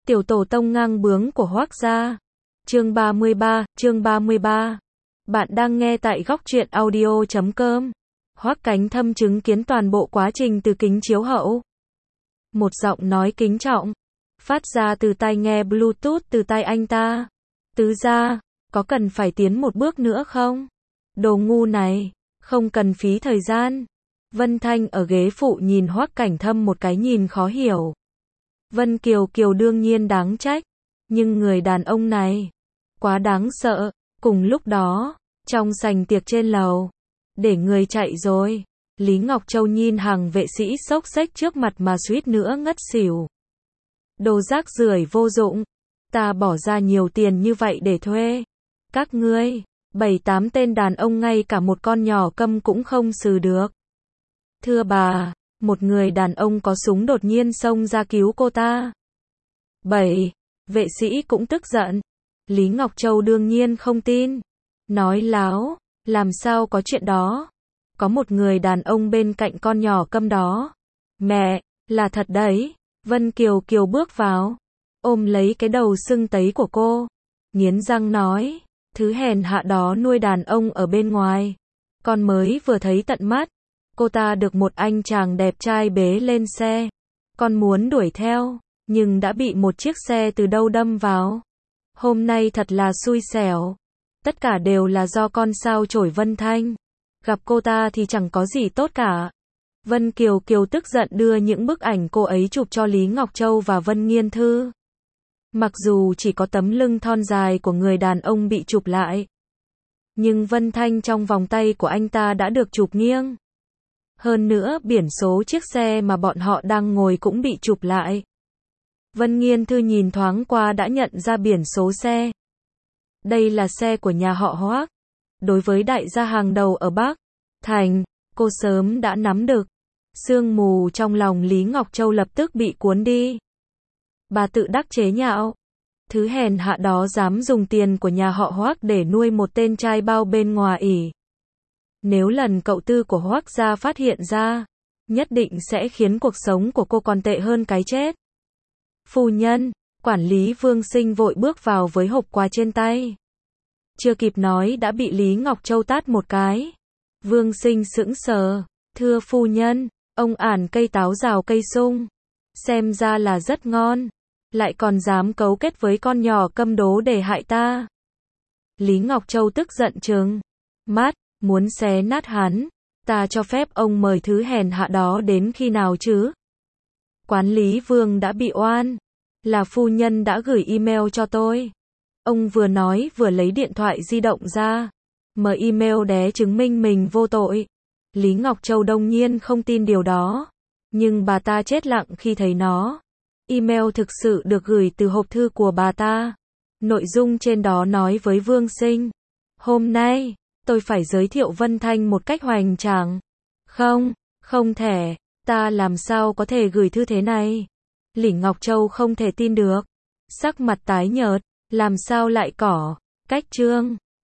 Tiểu tổ tông ngang bướng của Hoác gia. Chương 33. Bạn đang nghe tại góc truyện audio.com. Hoác Cảnh Thâm chứng kiến toàn bộ quá trình từ kính chiếu hậu. Một giọng nói kính trọng, phát ra từ tai nghe Bluetooth từ tai anh ta. Tứ gia, có cần phải tiến một bước nữa không? Đồ ngu này, không cần phí thời gian. Vân Thanh ở ghế phụ nhìn Hoác Cảnh Thâm một cái nhìn khó hiểu. Vân Kiều đương nhiên đáng trách, nhưng người đàn ông này quá đáng sợ. Cùng lúc đó, trong sảnh tiệc trên lầu, để người chạy rồi. Lý Ngọc Châu nhìn hàng vệ sĩ xốc xếch trước mặt mà suýt nữa ngất xỉu. Đồ rác rưởi vô dụng, ta bỏ ra nhiều tiền như vậy để thuê các ngươi, 7-8 tên đàn ông ngay cả một con nhỏ câm cũng không xử được. Thưa bà, một người đàn ông có súng đột nhiên xông ra cứu cô ta. Vệ sĩ cũng tức giận. Lý Ngọc Châu đương nhiên không tin. Nói láo, làm sao có chuyện đó? Có một người đàn ông bên cạnh con nhỏ câm đó. Mẹ, là thật đấy. Vân Kiều bước vào, ôm lấy cái đầu sưng tấy của cô, nghiến răng nói, thứ hèn hạ đó nuôi đàn ông ở bên ngoài. Con mới vừa thấy tận mắt, cô ta được một anh chàng đẹp trai bế lên xe. Con muốn đuổi theo, nhưng đã bị một chiếc xe từ đâu đâm vào. Hôm nay thật là xui xẻo. Tất cả đều là do con sao chổi Vân Thanh. Gặp cô ta thì chẳng có gì tốt cả. Vân Kiều tức giận đưa những bức ảnh cô ấy chụp cho Lý Ngọc Châu và Vân Nghiên Thư. Mặc dù chỉ có tấm lưng thon dài của người đàn ông bị chụp lại, nhưng Vân Thanh trong vòng tay của anh ta đã được chụp nghiêng. Hơn nữa biển số chiếc xe mà bọn họ đang ngồi cũng bị chụp lại. Vân Nghiên Thư nhìn thoáng qua đã nhận ra biển số xe. Đây là xe của nhà họ Hoác. Đối với đại gia hàng đầu ở Bắc Thành, cô sớm đã nắm được. Sương mù trong lòng Lý Ngọc Châu lập tức bị cuốn đi. Bà tự đắc chế nhạo. Thứ hèn hạ đó dám dùng tiền của nhà họ Hoác để nuôi một tên trai bao bên ngoài ỉ. Nếu lần cậu tư của Hoác gia phát hiện ra, nhất định sẽ khiến cuộc sống của cô còn tệ hơn cái chết. Phu nhân, quản lý Vương Sinh vội bước vào với hộp quà trên tay. Chưa kịp nói đã bị Lý Ngọc Châu tát một cái. Vương Sinh sững sờ. Thưa phu nhân, ông ản cây táo rào cây sung. Xem ra là rất ngon. Lại còn dám cấu kết với con nhỏ câm đố để hại ta. Lý Ngọc Châu tức giận trừng mắt, muốn xé nát hắn. Ta cho phép ông mời thứ hèn hạ đó đến khi nào chứ? Quán Lý Vương đã bị oan. Là phu nhân đã gửi email cho tôi. Ông vừa nói vừa lấy điện thoại di động ra. Mở email để chứng minh mình vô tội. Lý Ngọc Châu đương nhiên không tin điều đó. Nhưng bà ta chết lặng khi thấy nó. Email thực sự được gửi từ hộp thư của bà ta. Nội dung trên đó nói với Vương Sinh. Hôm nay, tôi phải giới thiệu Vân Thanh một cách hoành tráng. Không thể, ta làm sao có thể gửi thư thế này? Lý Ngọc Châu không thể tin được. Sắc mặt tái nhợt, làm sao lại có cách chương.